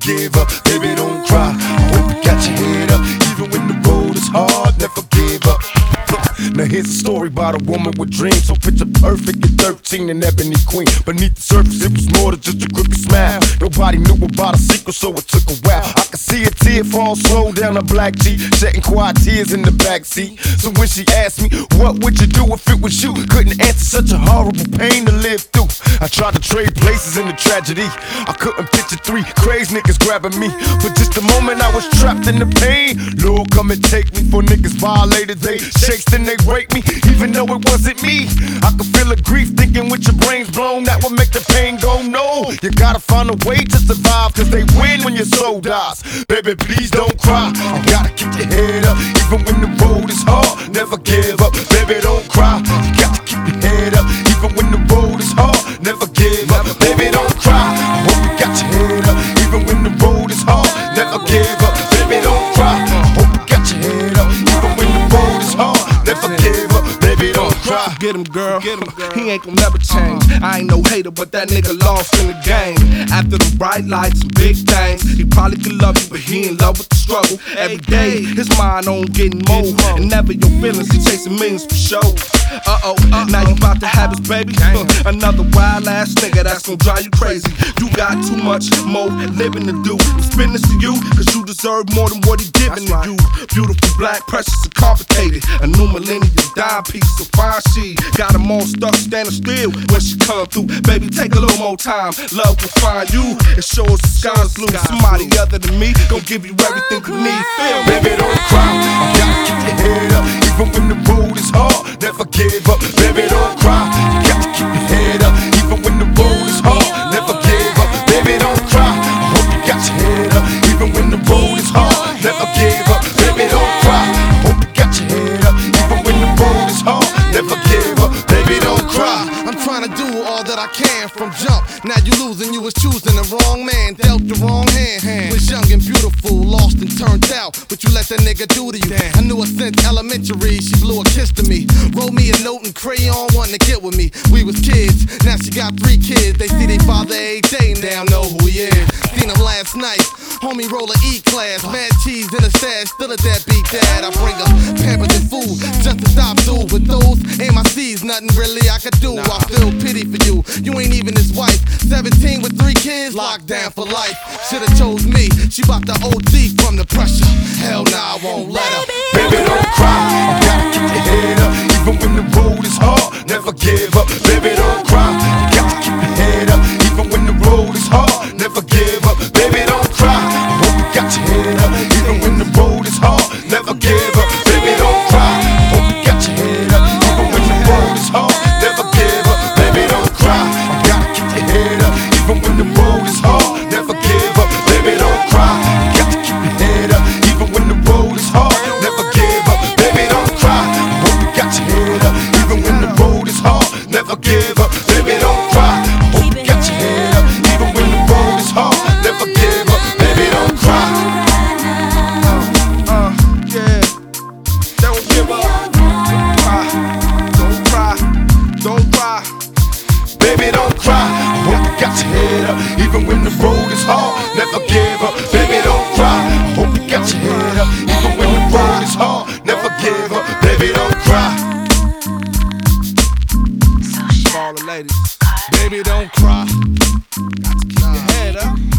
give up. Baby, don't cry. I hope you got your head up. Even when the road is hard, never give up. Now here's a story about a woman with dreams. So picture perfect at 13, an ebony queen. Beneath the surface it was more than just a crooked smile. Nobody knew about a secret, so it took a while. I could see a tear fall slow down her black cheek, shedding quiet tears in the backseat. So when she asked me, what would you do if it was you? Couldn't answer, such a horrible pain to live through. I tried to trade places in the tragedy. I couldn't picture three crazy niggas grabbing me. For just a moment I was trapped in the pain. Lord, come and take me. For niggas violated, they shakes then they break me. Even though it wasn't me, I could feel the grief thinking with your brains blown. That would make the pain go no. You gotta find a way to survive, cause they win when your soul dies. Baby, please don't cry. You gotta keep your head up. Even when the road is hard, never give up. Baby, don't cry. You got to keep your head up. Even when the road is hard, never give up. Baby, don't cry. I hope you got your head up. Even when the road is hard, never give up. Baby, don't cry. I hope you got your head up. Even when the road is hard, never give up. Baby, don't cry. Get him, girl. He ain't gon' never change. I ain't no hater, but that nigga lost in the game. After the bright lights and big things, he probably could love you, but he in love with the struggle. Every day, his mind on getting more. And never your feelings, he chasing millions for show. Now you bout to have his baby. Another wild ass nigga that's gon' drive you crazy. You got too much more living to do. I'm spinning this to you, cause you deserve more than what he giving to you. Beautiful, black, precious, and complicated. A new millennium dime piece, so fine she got them all stuck standing still when she come through. Baby, take a little more time. Love will find you and show us the sky's blue. Somebody other than me gon' give you everything you need. Feel me? Baby, don't cry. You gotta keep your head up. Even when the road is hard, never give up. Baby, don't cry. You got to keep your head up. Even when the road is hard, never give up. Baby, don't cry. I hope you got your head up. Even when the road is hard, never give up. Baby, don't cry. I hope you got your head up. Even when the road is hard, never give up. Baby, don't cry. I'm trying to do all that I can from jump. Now you losing, you was choosing the wrong man, dealt the wrong hand. Was young and beautiful, lost and turned out. But you let that nigga do to you. I knew her since elementary, she blew a kiss to me. Wrote me a note in crayon, wanting to get with me. We was kids, now she got 3 kids. They see their father every day, now know who he is. Seen him last night, homie roll a E-class. Mad cheese in a stash, still a deadbeat dad. I bring her pampers and food, just to stop through. But those ain't my C's, nothing really I could do. I feel pity for you, you ain't even his wife. 17 with 3 kids, locked down for life. Should've chose me, she bout to OD from the pressure. Hell nah, I won't let her. Baby, don't cry. You gotta keep your head up. Even when the road is hard, never give up. Baby, don't cry. You got to keep your head up. Even when the road is hard, never give up. Baby, don't cry. I hope you got your head up. Even when the road is hard, never give up. Baby, don't cry. I hope you got your head up. Even when the road is hard, never give up. Baby, don't cry. You gotta keep your head up. Even when the road is hard, never give up. Baby, don't cry. You got to keep your head up. Even when the road is hard, never give up. Baby, don't cry. I hope you got your head up. Even when the road is hard, never give up. Baby, don't cry. I hope you got your head up. Even when the road is hard, never give up. Baby, don't cry. Yeah. Don't give up. Don't cry. Don't cry. Baby, don't cry. I hope you got your head up. Even when the road is hard, never give up. Baby, don't cry. I hope you got your head up. Even when the road is hard, never give up. Baby, don't cry. For all the ladies. Baby, don't cry. Got to keep your head up.